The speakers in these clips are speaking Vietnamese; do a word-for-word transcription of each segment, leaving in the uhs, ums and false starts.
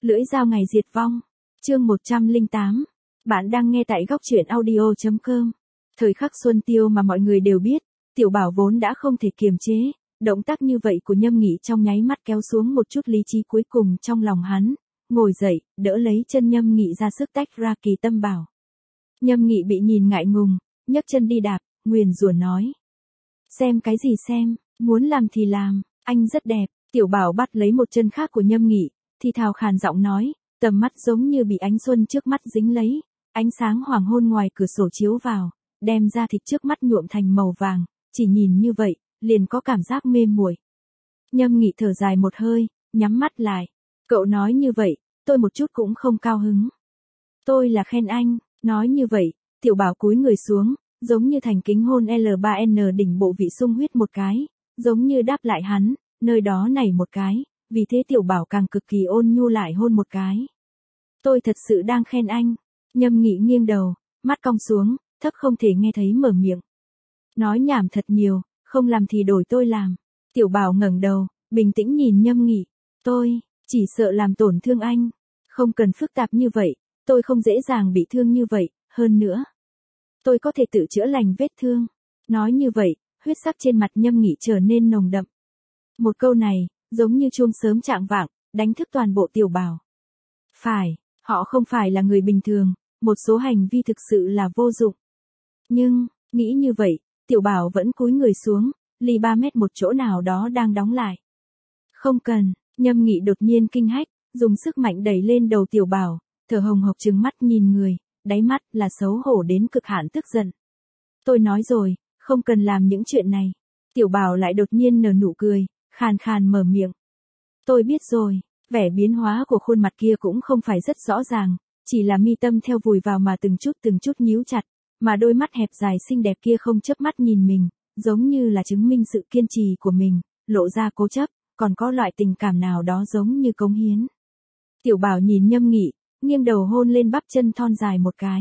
Lưỡi dao ngày diệt vong. Chương một trăm lẻ tám. Bạn đang nghe tại góc truyện audio chấm com. Thời khắc Xuân Tiêu mà mọi người đều biết, Tiểu Bảo vốn đã không thể kiềm chế, động tác như vậy của Nhâm Nghị trong nháy mắt kéo xuống một chút lý trí cuối cùng trong lòng hắn, ngồi dậy, đỡ lấy chân Nhâm Nghị ra sức tách ra Kỳ Tâm Bảo. Nhâm Nghị bị nhìn ngại ngùng, nhấc chân đi đạp, nguyền rủa nói: "Xem cái gì xem, muốn làm thì làm, anh rất đẹp." Tiểu Bảo bắt lấy một chân khác của Nhâm Nghị, thì thào khàn giọng nói, tầm mắt giống như bị ánh xuân trước mắt dính lấy, ánh sáng hoàng hôn ngoài cửa sổ chiếu vào, đem da thịt trước mắt nhuộm thành màu vàng, chỉ nhìn như vậy, liền có cảm giác mê muội. Nhâm Nghị thở dài một hơi, nhắm mắt lại. Cậu nói như vậy, tôi một chút cũng không cao hứng. Tôi là khen anh, nói như vậy, Tiểu Bảo cúi người xuống, giống như thành kính hôn L ba N đỉnh bộ vị sung huyết một cái, giống như đáp lại hắn, nơi đó này một cái, vì thế Tiểu Bảo càng cực kỳ ôn nhu lại hôn một cái. Tôi thật sự đang khen anh. Nhâm Nghị nghiêng đầu, mắt cong xuống, thấp không thể nghe thấy mở miệng. Nói nhảm thật nhiều, không làm thì đổi tôi làm. Tiểu Bảo ngẩng đầu, bình tĩnh nhìn Nhâm Nghị. Tôi, chỉ sợ làm tổn thương anh. Không cần phức tạp như vậy, tôi không dễ dàng bị thương như vậy, hơn nữa. Tôi có thể tự chữa lành vết thương. Nói như vậy, huyết sắc trên mặt Nhâm Nghị trở nên nồng đậm. Một câu này, giống như chuông sớm trạng vạng, đánh thức toàn bộ Tiểu Bảo. Phải, họ không phải là người bình thường, một số hành vi thực sự là vô dụng. Nhưng, nghĩ như vậy, Tiểu Bảo vẫn cúi người xuống, ly ba mét một chỗ nào đó đang đóng lại. Không cần, Nhâm Nghị đột nhiên kinh hách, dùng sức mạnh đẩy lên đầu Tiểu Bảo, thở hồng hộc trừng mắt nhìn người, đáy mắt là xấu hổ đến cực hạn tức giận. Tôi nói rồi, không cần làm những chuyện này. Tiểu Bảo lại đột nhiên nở nụ cười, khàn khàn mở miệng. Tôi biết rồi, vẻ biến hóa của khuôn mặt kia cũng không phải rất rõ ràng, chỉ là mi tâm theo vùi vào mà từng chút từng chút nhíu chặt, mà đôi mắt hẹp dài xinh đẹp kia không chớp mắt nhìn mình, giống như là chứng minh sự kiên trì của mình, lộ ra cố chấp, còn có loại tình cảm nào đó giống như cống hiến. Tiểu Bảo nhìn Nhâm Nghị, nghiêng đầu hôn lên bắp chân thon dài một cái.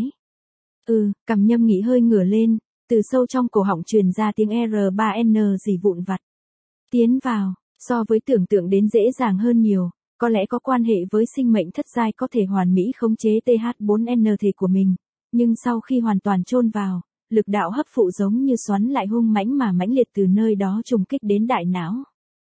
Ừ, cằm Nhâm Nghị hơi ngửa lên, từ sâu trong cổ họng truyền ra tiếng R ba N gì vụn vặt. Tiến vào, so với tưởng tượng đến dễ dàng hơn nhiều, có lẽ có quan hệ với sinh mệnh thất giai có thể hoàn mỹ khống chế T H bốn N thể của mình, nhưng sau khi hoàn toàn chôn vào, lực đạo hấp phụ giống như xoắn lại hung mãnh mà mãnh liệt từ nơi đó trùng kích đến đại não.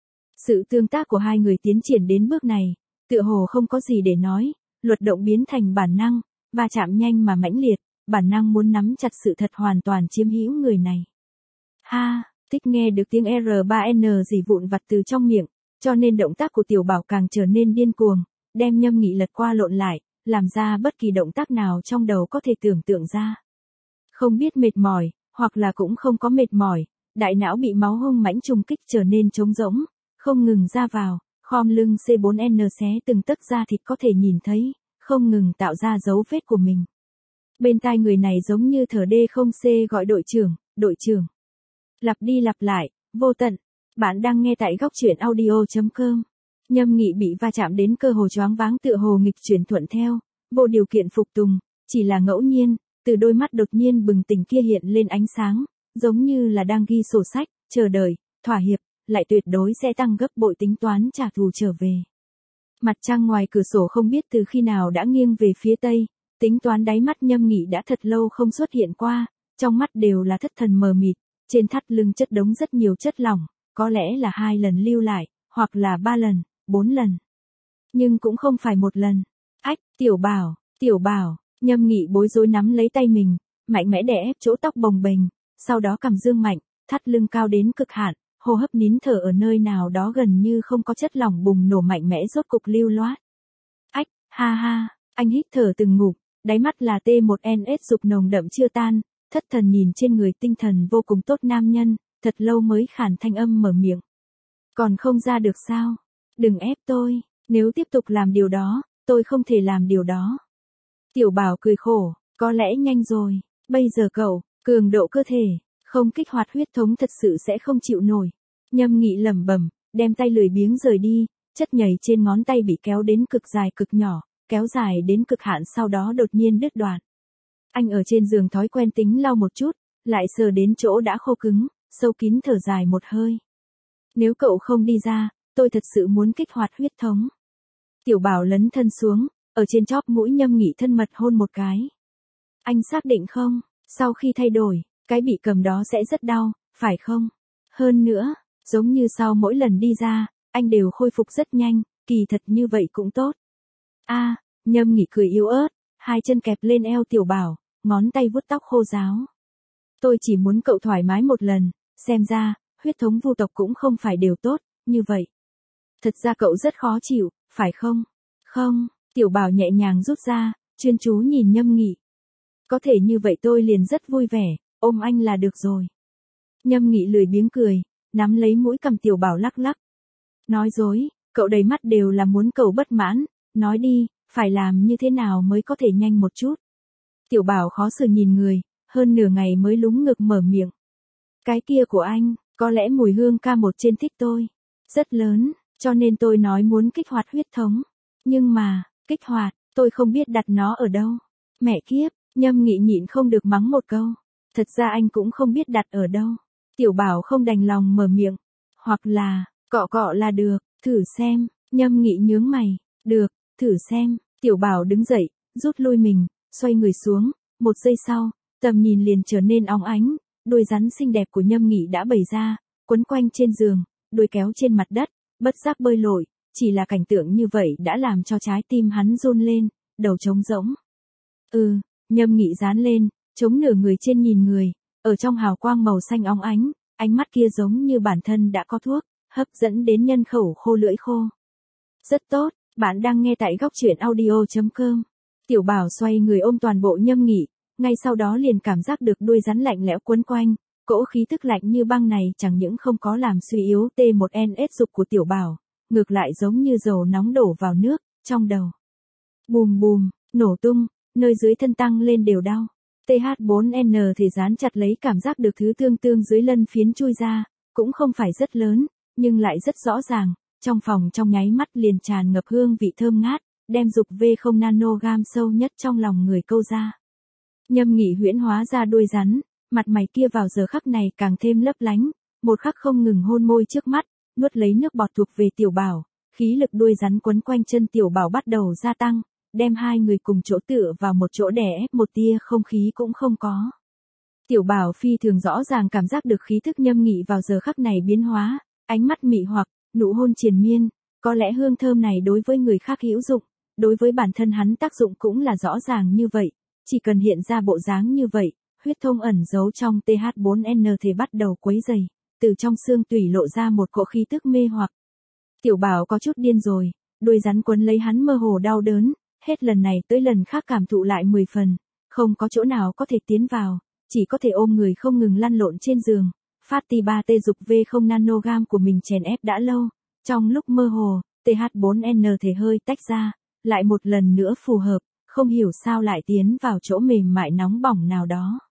Sự tương tác của hai người tiến triển đến bước này, tựa hồ không có gì để nói, luật động biến thành bản năng, va chạm nhanh mà mãnh liệt, bản năng muốn nắm chặt sự thật hoàn toàn chiếm hữu người này. Ha, thích nghe được tiếng R ba N gì vụn vặt từ trong miệng, cho nên động tác của Tiểu Bảo càng trở nên điên cuồng, đem Nhâm Nghị lật qua lộn lại, làm ra bất kỳ động tác nào trong đầu có thể tưởng tượng ra. Không biết mệt mỏi, hoặc là cũng không có mệt mỏi, đại não bị máu hung mãnh trùng kích trở nên trống rỗng, không ngừng ra vào, khom lưng C bốn N xé từng tấc da thịt có thể nhìn thấy, không ngừng tạo ra dấu vết của mình. Bên tai người này giống như thở đê không C gọi đội trưởng, đội trưởng. Lặp đi lặp lại, vô tận. Bạn đang nghe tại góc truyện audio chấm com. Nhâm Nghị bị va chạm đến cơ hồ choáng váng tựa hồ nghịch chuyển thuận theo, vô điều kiện phục tùng, chỉ là ngẫu nhiên, từ đôi mắt đột nhiên bừng tỉnh kia hiện lên ánh sáng, giống như là đang ghi sổ sách, chờ đợi, thỏa hiệp, lại tuyệt đối sẽ tăng gấp bội tính toán trả thù trở về. Mặt trăng ngoài cửa sổ không biết từ khi nào đã nghiêng về phía tây, tính toán đáy mắt Nhâm Nghị đã thật lâu không xuất hiện qua, trong mắt đều là thất thần mờ mịt, trên thắt lưng chất đống rất nhiều chất lỏng, có lẽ là hai lần lưu lại, hoặc là ba lần, bốn lần. Nhưng cũng không phải một lần. Ách, Tiểu Bảo, Tiểu Bảo, Nhâm Nghị bối rối nắm lấy tay mình, mạnh mẽ đè ép chỗ tóc bồng bềnh, sau đó cằm dương mạnh, thắt lưng cao đến cực hạn, hô hấp nín thở ở nơi nào đó gần như không có chất lỏng bùng nổ mạnh mẽ rốt cục lưu loát. Ách, ha ha, anh hít thở từng ngụm, đáy mắt là T một N S dục nồng đậm chưa tan, thất thần nhìn trên người tinh thần vô cùng tốt nam nhân, thật lâu mới khản thanh âm mở miệng. Còn không ra được sao? Đừng ép tôi, nếu tiếp tục làm điều đó, tôi không thể làm điều đó. Tiểu Bảo cười khổ, có lẽ nhanh rồi, bây giờ cậu, cường độ cơ thể, không kích hoạt huyết thống thật sự sẽ không chịu nổi. Nhâm Nghị lẩm bẩm, đem tay lười biếng rời đi, chất nhầy trên ngón tay bị kéo đến cực dài cực nhỏ, kéo dài đến cực hạn sau đó đột nhiên đứt đoạn. Anh ở trên giường thói quen tính lau một chút, lại sờ đến chỗ đã khô cứng, sâu kín thở dài một hơi. Nếu cậu không đi ra, tôi thật sự muốn kích hoạt huyết thống. Tiểu Bảo lấn thân xuống, ở trên chóp mũi Nhâm Nghị thân mật hôn một cái. Anh xác định không? Sau khi thay đổi, cái bị cầm đó sẽ rất đau, phải không? Hơn nữa, giống như sau mỗi lần đi ra, anh đều khôi phục rất nhanh, kỳ thật như vậy cũng tốt. A, Nhâm Nghị cười yếu ớt, hai chân kẹp lên eo Tiểu Bảo, ngón tay vuốt tóc khô ráo. Tôi chỉ muốn cậu thoải mái một lần, xem ra, huyết thống vu tộc cũng không phải đều tốt, như vậy. Thật ra cậu rất khó chịu, phải không? Không, Tiểu Bảo nhẹ nhàng rút ra, chuyên chú nhìn Nhâm Nghị. Có thể như vậy tôi liền rất vui vẻ, ôm anh là được rồi. Nhâm Nghị lười biếng cười, nắm lấy mũi cầm Tiểu Bảo lắc lắc. Nói dối, cậu đầy mắt đều là muốn cậu bất mãn, nói đi, phải làm như thế nào mới có thể nhanh một chút. Tiểu Bảo khó xử nhìn người, hơn nửa ngày mới lúng ngực mở miệng. Cái kia của anh, có lẽ mùi hương ca một trên thích tôi. Rất lớn, cho nên tôi nói muốn kích hoạt huyết thống. Nhưng mà, kích hoạt, tôi không biết đặt nó ở đâu. Mẹ kiếp, Nhâm Nghị nhịn không được mắng một câu. Thật ra anh cũng không biết đặt ở đâu. Tiểu Bảo không đành lòng mở miệng. Hoặc là, cọ cọ là được, thử xem. Nhâm Nghị nhướng mày. Được, thử xem. Tiểu Bảo đứng dậy, rút lui mình, xoay người xuống. Một giây sau, tầm nhìn liền trở nên óng ánh. Đuôi rắn xinh đẹp của Nhâm Nghị đã bày ra, quấn quanh trên giường, đuôi kéo trên mặt đất, bất giác bơi lội. Chỉ là cảnh tượng như vậy đã làm cho trái tim hắn run lên, đầu trống rỗng. Ừ, Nhâm Nghị dán lên, chống nửa người trên nhìn người, ở trong hào quang màu xanh óng ánh, ánh mắt kia giống như bản thân đã có thuốc, hấp dẫn đến nhân khẩu khô lưỡi khô. Rất tốt, bạn đang nghe tại góc truyện audio chấm com. Tiểu Bảo xoay người ôm toàn bộ Nhâm Nghị, ngay sau đó liền cảm giác được đuôi rắn lạnh lẽo quấn quanh, cỗ khí tức lạnh như băng này chẳng những không có làm suy yếu T một N S dục của Tiểu Bảo, ngược lại giống như dầu nóng đổ vào nước, trong đầu. Bùm bùm, nổ tung, nơi dưới thân tăng lên đều đau. T H bốn N thể dán chặt lấy cảm giác được thứ tương tương dưới lân phiến chui ra, cũng không phải rất lớn, nhưng lại rất rõ ràng, trong phòng trong nháy mắt liền tràn ngập hương vị thơm ngát, đem dục V không nanogam sâu nhất trong lòng người câu ra. Nhâm Nghị huyễn hóa ra đuôi rắn, mặt mày kia vào giờ khắc này càng thêm lấp lánh, một khắc không ngừng hôn môi trước mắt, nuốt lấy nước bọt thuộc về Tiểu Bảo, khí lực đuôi rắn quấn quanh chân Tiểu Bảo bắt đầu gia tăng, đem hai người cùng chỗ tựa vào một chỗ đè ép một tia không khí cũng không có. Tiểu Bảo phi thường rõ ràng cảm giác được khí thức Nhâm Nghị vào giờ khắc này biến hóa, ánh mắt mị hoặc, nụ hôn triền miên, có lẽ hương thơm này đối với người khác hữu dụng, đối với bản thân hắn tác dụng cũng là rõ ràng như vậy, chỉ cần hiện ra bộ dáng như vậy, huyết thông ẩn giấu trong T H bốn N thể bắt đầu quấy rầy, từ trong xương tủy lộ ra một cỗ khí tức mê hoặc. Tiểu Bảo có chút điên rồi, đuôi rắn quấn lấy hắn mơ hồ đau đớn, hết lần này tới lần khác cảm thụ lại mười phần, không có chỗ nào có thể tiến vào, chỉ có thể ôm người không ngừng lăn lộn trên giường, phát ti ba T dục V không nanogam của mình chèn ép đã lâu, trong lúc mơ hồ, T H bốn N thể hơi tách ra, lại một lần nữa phù hợp, không hiểu sao lại tiến vào chỗ mềm mại nóng bỏng nào đó.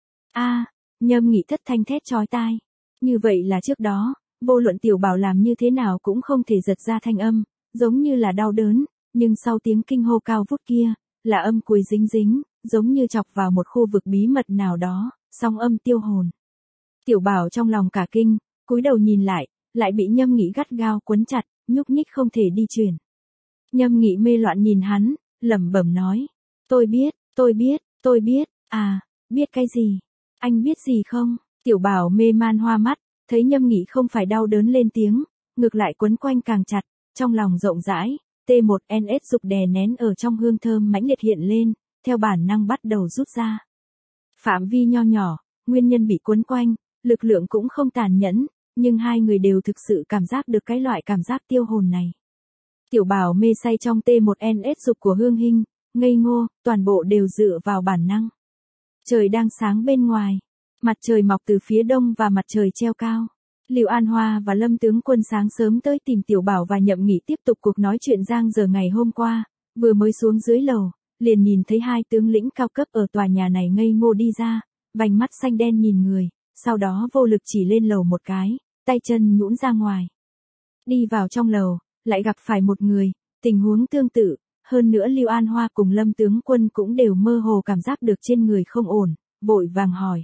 A, Nhâm Nghị thất thanh thét chói tai. Như vậy là trước đó, vô luận Tiểu Bảo làm như thế nào cũng không thể giật ra thanh âm, giống như là đau đớn, nhưng sau tiếng kinh hô cao vút kia, là âm cuối dính dính, giống như chọc vào một khu vực bí mật nào đó, song âm tiêu hồn. Tiểu Bảo trong lòng cả kinh, cúi đầu nhìn lại, lại bị Nhâm Nghị gắt gao quấn chặt, nhúc nhích không thể đi chuyển. Nhâm Nghị mê loạn nhìn hắn, lẩm bẩm nói, tôi biết, tôi biết, tôi biết, à, biết cái gì? Anh biết gì không? Tiểu Bảo mê man hoa mắt, thấy Nhâm Nghị không phải đau đớn lên tiếng, ngược lại quấn quanh càng chặt, trong lòng rộng rãi, T một N S dục đè nén ở trong hương thơm mãnh liệt hiện lên, theo bản năng bắt đầu rút ra. Phạm vi nho nhỏ, nguyên nhân bị quấn quanh, lực lượng cũng không tàn nhẫn, nhưng hai người đều thực sự cảm giác được cái loại cảm giác tiêu hồn này. Tiểu Bảo mê say trong T một N S dục của Hương Hinh, ngây ngô, toàn bộ đều dựa vào bản năng. Trời đang sáng bên ngoài, mặt trời mọc từ phía đông và mặt trời treo cao. Lưu An Hoa và Lâm tướng quân sáng sớm tới tìm Tiểu Bảo và Nhậm Nghị tiếp tục cuộc nói chuyện giang dở ngày hôm qua, vừa mới xuống dưới lầu, liền nhìn thấy hai tướng lĩnh cao cấp ở tòa nhà này ngây ngô đi ra, vành mắt xanh đen nhìn người, sau đó vô lực chỉ lên lầu một cái, tay chân nhũn ra ngoài. Đi vào trong lầu, lại gặp phải một người, tình huống tương tự, hơn nữa Lưu An Hoa cùng Lâm tướng quân cũng đều mơ hồ cảm giác được trên người không ổn, vội vàng hỏi.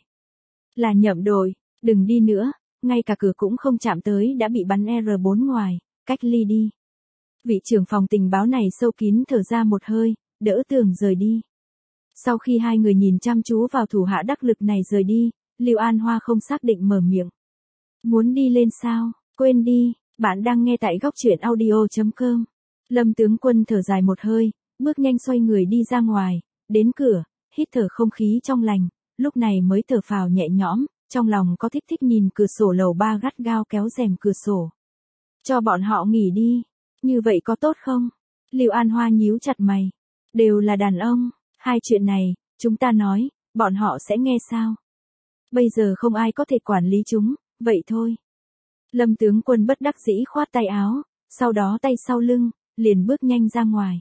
Là Nhậm đội, đừng đi nữa, ngay cả cửa cũng không chạm tới đã bị bắn R bốn ngoài, cách ly đi. Vị trưởng phòng tình báo này sâu kín thở ra một hơi, đỡ Tường rời đi. Sau khi hai người nhìn chăm chú vào thủ hạ đắc lực này rời đi, Lưu An Hoa không xác định mở miệng. Muốn đi lên sao? Quên đi, bạn đang nghe tại góc truyện audio chấm com. Lâm tướng quân thở dài một hơi, bước nhanh xoay người đi ra ngoài, đến cửa, hít thở không khí trong lành, lúc này mới thở phào nhẹ nhõm, trong lòng có thích thích nhìn cửa sổ lầu ba gắt gao kéo rèm cửa sổ. Cho bọn họ nghỉ đi, như vậy có tốt không? Lưu An Hoa nhíu chặt mày. Đều là đàn ông, hai chuyện này, chúng ta nói, bọn họ sẽ nghe sao? Bây giờ không ai có thể quản lý chúng, vậy thôi. Lâm tướng quân bất đắc dĩ khoát tay áo, sau đó tay sau lưng, liền bước nhanh ra ngoài.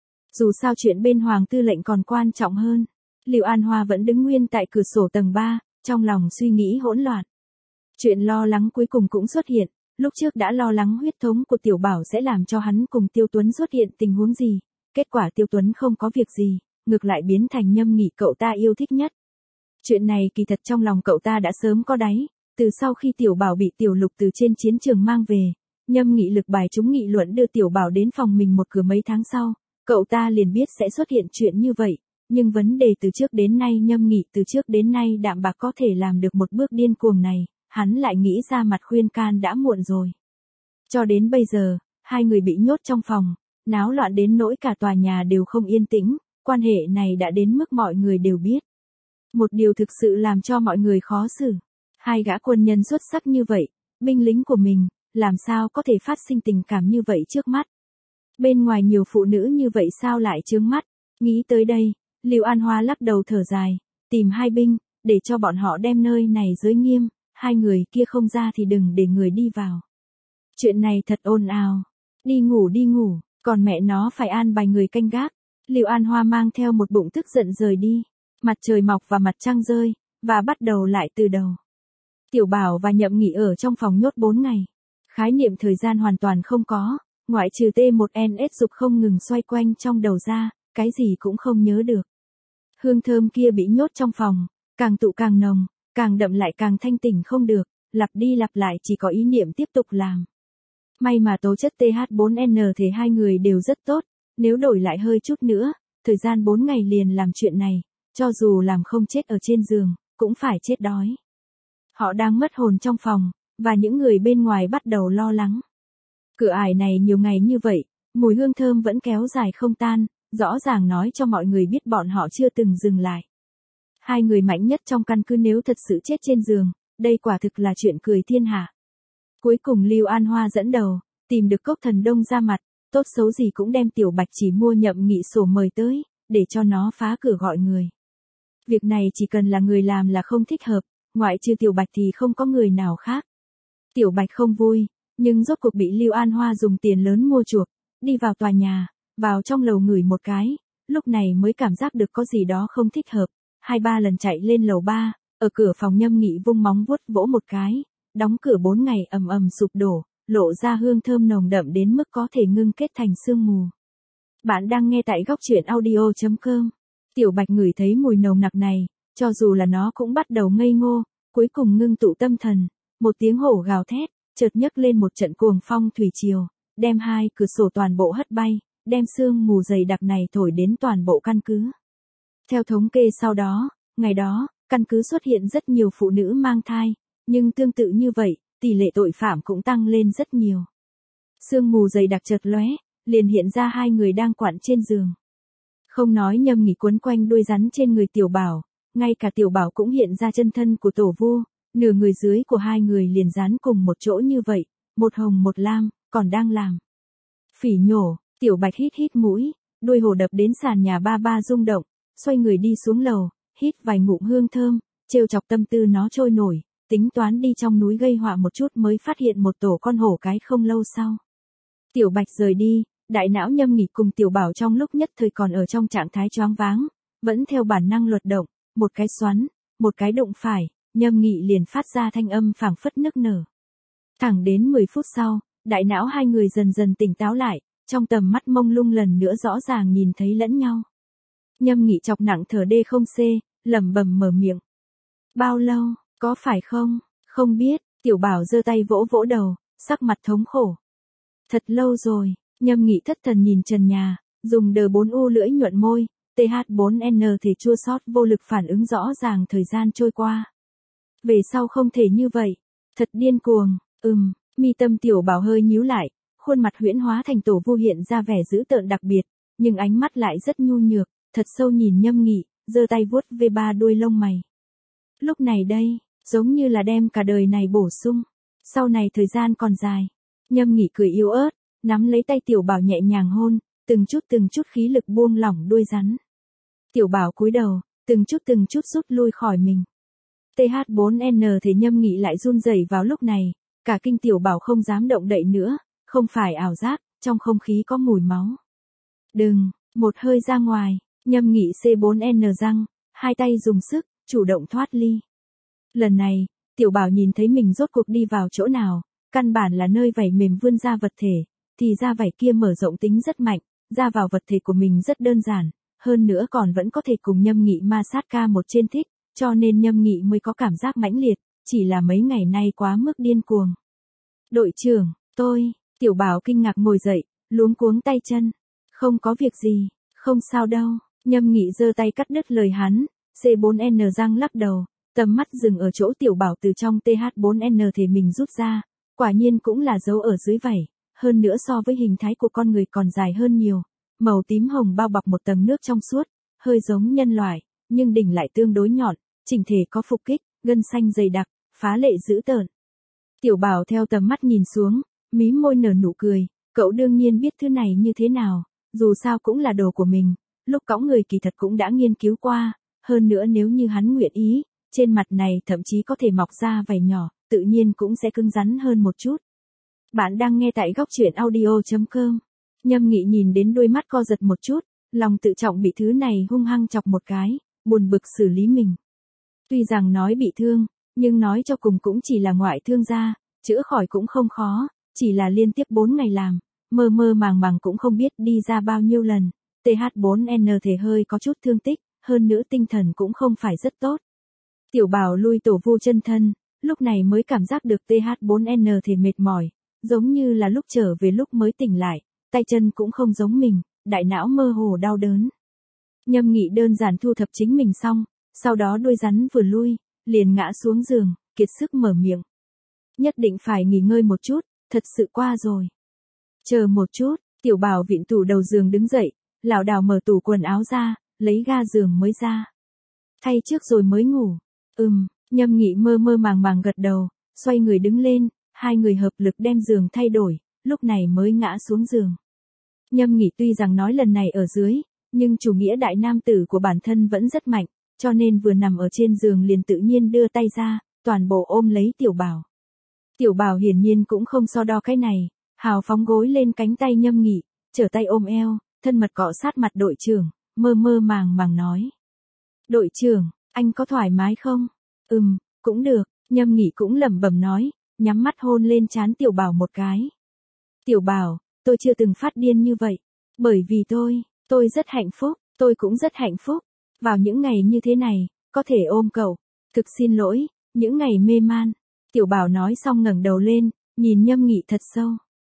Dù sao chuyện bên Hoàng tư lệnh còn quan trọng hơn. Lưu An Hoa vẫn đứng nguyên tại cửa sổ tầng ba, trong lòng suy nghĩ hỗn loạn. Chuyện lo lắng cuối cùng cũng xuất hiện, lúc trước đã lo lắng huyết thống của Tiểu Bảo sẽ làm cho hắn cùng Tiêu Tuấn xuất hiện tình huống gì. Kết quả Tiêu Tuấn không có việc gì, ngược lại biến thành Nhâm Nghị cậu ta yêu thích nhất. Chuyện này kỳ thật trong lòng cậu ta đã sớm có đáy, từ sau khi Tiểu Bảo bị Tiểu Lục từ trên chiến trường mang về, Nhâm Nghị lực bài chúng nghị luận đưa Tiểu Bảo đến phòng mình một cửa mấy tháng sau, cậu ta liền biết sẽ xuất hiện chuyện như vậy, nhưng vấn đề từ trước đến nay Nhâm Nghị từ trước đến nay đạm bạc có thể làm được một bước điên cuồng này, hắn lại nghĩ ra mặt khuyên can đã muộn rồi. Cho đến bây giờ, hai người bị nhốt trong phòng, náo loạn đến nỗi cả tòa nhà đều không yên tĩnh, quan hệ này đã đến mức mọi người đều biết. Một điều thực sự làm cho mọi người khó xử. Hai gã quân nhân xuất sắc như vậy, binh lính của mình, làm sao có thể phát sinh tình cảm như vậy trước mắt. Bên ngoài nhiều phụ nữ như vậy sao lại chướng mắt. Nghĩ tới đây, Lưu An Hoa lắc đầu thở dài, tìm hai binh, để cho bọn họ đem nơi này giới nghiêm, hai người kia không ra thì đừng để người đi vào. Chuyện này thật ồn ào. Đi ngủ đi ngủ, còn mẹ nó phải an bài người canh gác. Lưu An Hoa mang theo một bụng tức giận rời đi. Mặt trời mọc và mặt trăng rơi, và bắt đầu lại từ đầu. Tiểu Bảo và Nhậm Nghị ở trong phòng nhốt bốn ngày. Khái niệm thời gian hoàn toàn không có, ngoại trừ T một N S dục không ngừng xoay quanh trong đầu ra, cái gì cũng không nhớ được. Hương thơm kia bị nhốt trong phòng, càng tụ càng nồng, càng đậm lại càng thanh tỉnh không được, lặp đi lặp lại chỉ có ý niệm tiếp tục làm. May mà tố chất T H bốn N thể hai người đều rất tốt, nếu đổi lại hơi chút nữa, thời gian bốn ngày liền làm chuyện này, cho dù làm không chết ở trên giường, cũng phải chết đói. Họ đang mất hồn trong phòng, và những người bên ngoài bắt đầu lo lắng. Cửa ải này nhiều ngày như vậy, mùi hương thơm vẫn kéo dài không tan, rõ ràng nói cho mọi người biết bọn họ chưa từng dừng lại. Hai người mạnh nhất trong căn cứ nếu thật sự chết trên giường, đây quả thực là chuyện cười thiên hạ. Cuối cùng Lưu An Hoa dẫn đầu, tìm được Cốc Thần Đông ra mặt, tốt xấu gì cũng đem Tiểu Bạch chỉ mua Nhậm Nghị sổ mời tới, để cho nó phá cửa gọi người. Việc này chỉ cần là người làm là không thích hợp, ngoại trừ Tiểu Bạch thì không có người nào khác. Tiểu Bạch không vui, nhưng rốt cuộc bị Lưu An Hoa dùng tiền lớn mua chuộc, đi vào tòa nhà, vào trong lầu ngửi một cái, lúc này mới cảm giác được có gì đó không thích hợp, hai ba lần chạy lên lầu ba, ở cửa phòng Nhâm Nghị vung móng vuốt vỗ một cái, đóng cửa bốn ngày ầm ầm sụp đổ, lộ ra hương thơm nồng đậm đến mức có thể ngưng kết thành sương mù. Bạn đang nghe tại góc truyện audio chấm com. Tiểu Bạch ngửi thấy mùi nồng nặc này, cho dù là nó cũng bắt đầu ngây ngô, cuối cùng ngưng tụ tâm thần, một tiếng hổ gào thét, chợt nhấc lên một trận cuồng phong thủy triều, đem hai cửa sổ toàn bộ hất bay, đem sương mù dày đặc này thổi đến toàn bộ căn cứ. Theo thống kê sau đó, ngày đó, căn cứ xuất hiện rất nhiều phụ nữ mang thai, nhưng tương tự như vậy, tỷ lệ tội phạm cũng tăng lên rất nhiều. Sương mù dày đặc chợt lóe, liền hiện ra hai người đang quặn trên giường. Không nói Nhâm Nghị quấn quanh đuôi rắn trên người Tiểu Bảo, ngay cả Tiểu Bảo cũng hiện ra chân thân của tổ vu, nửa người dưới của hai người liền dán cùng một chỗ như vậy, một hồng một lam, còn đang làm. Phỉ nhổ, Tiểu Bạch hít hít mũi, đuôi hổ đập đến sàn nhà ba ba rung động, xoay người đi xuống lầu, hít vài ngụm hương thơm, trêu chọc tâm tư nó trôi nổi, tính toán đi trong núi gây họa một chút mới phát hiện một tổ con hổ cái không lâu sau. Tiểu Bạch rời đi, đại não Nhâm Nghị cùng Tiểu Bảo trong lúc nhất thời còn ở trong trạng thái choáng váng, vẫn theo bản năng luật động, một cái xoắn, một cái đụng phải, Nhâm Nghị liền phát ra thanh âm phảng phất nức nở. Thẳng đến mười phút sau, đại não hai người dần dần tỉnh táo lại, trong tầm mắt mông lung lần nữa rõ ràng nhìn thấy lẫn nhau. Nhâm Nghị chọc nặng thở đê không xê, lẩm bẩm mở miệng. Bao lâu, có phải không? Không biết, Tiểu Bảo giơ tay vỗ vỗ đầu, sắc mặt thống khổ. Thật lâu rồi, Nhâm Nghị thất thần nhìn trần nhà, dùng đờ bốn u lưỡi nhuận môi, tê hát bốn en thể chua xót vô lực phản ứng rõ ràng thời gian trôi qua. Về sau không thể như vậy. Thật điên cuồng, ừm, mi tâm tiểu bảo hơi nhíu lại, khuôn mặt huyễn hóa thành tổ vu hiện ra vẻ dữ tợn đặc biệt, nhưng ánh mắt lại rất nhu nhược, thật sâu nhìn Nhâm Nghị, giơ tay vuốt về ba đuôi lông mày. Lúc này đây, giống như là đem cả đời này bổ sung, sau này thời gian còn dài. Nhâm Nghị cười yếu ớt, nắm lấy tay tiểu bảo nhẹ nhàng hôn, từng chút từng chút khí lực buông lỏng đuôi rắn. Tiểu bảo cúi đầu, từng chút từng chút rút lui khỏi mình. tê hát bốn en thể Nhâm Nghị lại run rẩy vào lúc này, cả kinh tiểu bảo không dám động đậy nữa, không phải ảo giác, trong không khí có mùi máu. Đừng, một hơi ra ngoài, Nhâm Nghị xê bốn en răng, hai tay dùng sức, chủ động thoát ly. Lần này, tiểu bảo nhìn thấy mình rốt cuộc đi vào chỗ nào, căn bản là nơi vảy mềm vươn ra vật thể, thì ra vảy kia mở rộng tính rất mạnh, ra vào vật thể của mình rất đơn giản, hơn nữa còn vẫn có thể cùng Nhâm Nghị ma sát ca một trên thích, cho nên Nhâm Nghị mới có cảm giác mãnh liệt, chỉ là mấy ngày nay quá mức điên cuồng. Đội trưởng, tôi, tiểu bảo kinh ngạc ngồi dậy, luống cuống tay chân. Không có việc gì, không sao đâu, Nhâm Nghị giơ tay cắt đứt lời hắn, xê bốn en răng lắc đầu, tầm mắt dừng ở chỗ tiểu bảo từ trong tê hát bốn en thể mình rút ra, quả nhiên cũng là dấu ở dưới vảy, hơn nữa so với hình thái của con người còn dài hơn nhiều, màu tím hồng bao bọc một tầng nước trong suốt, hơi giống nhân loại, nhưng đỉnh lại tương đối nhọn, chỉnh thể có phục kích, gân xanh dày đặc, phá lệ dữ tợn. Tiểu bảo theo tầm mắt nhìn xuống, mím môi nở nụ cười, cậu đương nhiên biết thứ này như thế nào, dù sao cũng là đồ của mình, lúc cõng người kỳ thật cũng đã nghiên cứu qua, hơn nữa nếu như hắn nguyện ý, trên mặt này thậm chí có thể mọc ra vảy nhỏ, tự nhiên cũng sẽ cứng rắn hơn một chút. Bạn đang nghe tại góc truyện audio chấm com. Nhâm Nghị nhìn đến đôi mắt co giật một chút, lòng tự trọng bị thứ này hung hăng chọc một cái, buồn bực xử lý mình. Tuy rằng nói bị thương, nhưng nói cho cùng cũng chỉ là ngoại thương da, chữa khỏi cũng không khó, chỉ là liên tiếp bốn ngày làm, mơ mơ màng màng cũng không biết đi ra bao nhiêu lần, tê hát bốn en thể hơi có chút thương tích, hơn nữa tinh thần cũng không phải rất tốt. Tiểu bảo lui tổ vu chân thân, lúc này mới cảm giác được tê hát bốn en thể mệt mỏi, giống như là lúc trở về lúc mới tỉnh lại, tay chân cũng không giống mình, đại não mơ hồ đau đớn. Nhâm Nghị đơn giản thu thập chính mình xong, sau đó đuôi rắn vừa lui, liền ngã xuống giường, kiệt sức mở miệng. Nhất định phải nghỉ ngơi một chút, thật sự qua rồi. Chờ một chút, tiểu bảo vịn tủ đầu giường đứng dậy, lảo đảo mở tủ quần áo ra, lấy ga giường mới ra. Thay trước rồi mới ngủ. Ừm, Nhâm Nghị mơ mơ màng màng gật đầu, xoay người đứng lên, hai người hợp lực đem giường thay đổi, lúc này mới ngã xuống giường. Nhâm Nghị tuy rằng nói lần này ở dưới, nhưng chủ nghĩa đại nam tử của bản thân vẫn rất mạnh, cho nên vừa nằm ở trên giường liền tự nhiên đưa tay ra, toàn bộ ôm lấy tiểu bảo. Tiểu bảo hiển nhiên cũng không so đo cái này, hào phóng gối lên cánh tay Nhâm Nghị, trở tay ôm eo, thân mật cọ sát mặt đội trưởng, mơ mơ màng màng nói. Đội trưởng, anh có thoải mái không? Ừm, cũng được, Nhâm Nghị cũng lẩm bẩm nói, nhắm mắt hôn lên trán tiểu bảo một cái. Tiểu bảo, tôi chưa từng phát điên như vậy, bởi vì tôi, tôi rất hạnh phúc, tôi cũng rất hạnh phúc, vào những ngày như thế này, có thể ôm cậu, thực xin lỗi, những ngày mê man. Tiểu bảo nói xong ngẩng đầu lên, nhìn Nhâm Nghị thật sâu.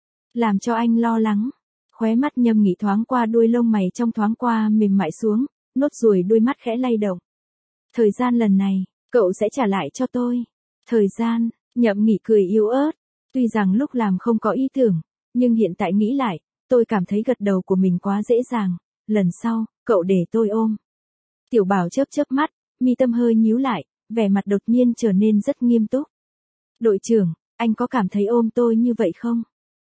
Làm cho anh lo lắng. Khóe mắt Nhâm Nghị thoáng qua đuôi lông mày trong thoáng qua mềm mại xuống, nốt ruồi đôi mắt khẽ lay động. Thời gian lần này, cậu sẽ trả lại cho tôi. Thời gian, Nhâm Nghị cười yếu ớt. Tuy rằng lúc làm không có ý tưởng, nhưng hiện tại nghĩ lại, tôi cảm thấy gật đầu của mình quá dễ dàng. Lần sau, cậu để tôi ôm. Tiểu bảo chớp chớp mắt, mi tâm hơi nhíu lại, vẻ mặt đột nhiên trở nên rất nghiêm túc. Đội trưởng, anh có cảm thấy ôm tôi như vậy không?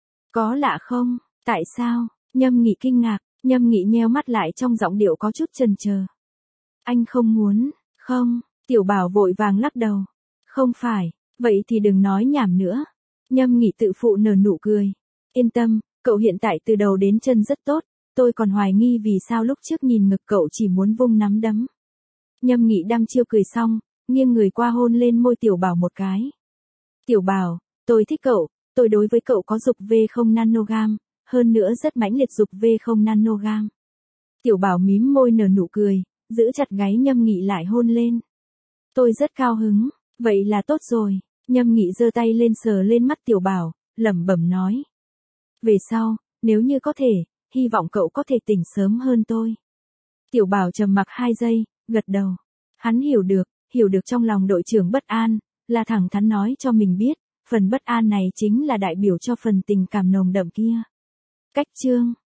Có lạ không? Tại sao? Nhâm Nghị kinh ngạc, Nhâm Nghị nheo mắt lại trong giọng điệu có chút chần chờ. Anh không muốn, không, tiểu bảo vội vàng lắc đầu. Không phải, vậy thì đừng nói nhảm nữa. Nhâm Nghị tự phụ nở nụ cười. Yên tâm, cậu hiện tại từ đầu đến chân rất tốt, tôi còn hoài nghi vì sao lúc trước nhìn ngực cậu chỉ muốn vung nắm đấm. Nhâm Nghị đăm chiêu cười xong, nghiêng người qua hôn lên môi tiểu bảo một cái. Tiểu bảo, tôi thích cậu, tôi đối với cậu có dục V không nanogam, hơn nữa rất mãnh liệt dục V không nanogam. Tiểu bảo mím môi nở nụ cười, giữ chặt gáy Nhâm Nghị lại hôn lên. Tôi rất cao hứng, vậy là tốt rồi. Nhâm Nghị giơ tay lên sờ lên mắt tiểu bảo, lẩm bẩm nói. Về sau, Nếu như có thể, hy vọng cậu có thể tỉnh sớm hơn tôi. Tiểu Bảo trầm mặc hai giây, gật đầu. Hắn hiểu được, hiểu được trong lòng đội trưởng bất an, là thẳng thắn nói cho mình biết, phần bất an này chính là đại biểu cho phần tình cảm nồng đậm kia. Cách chương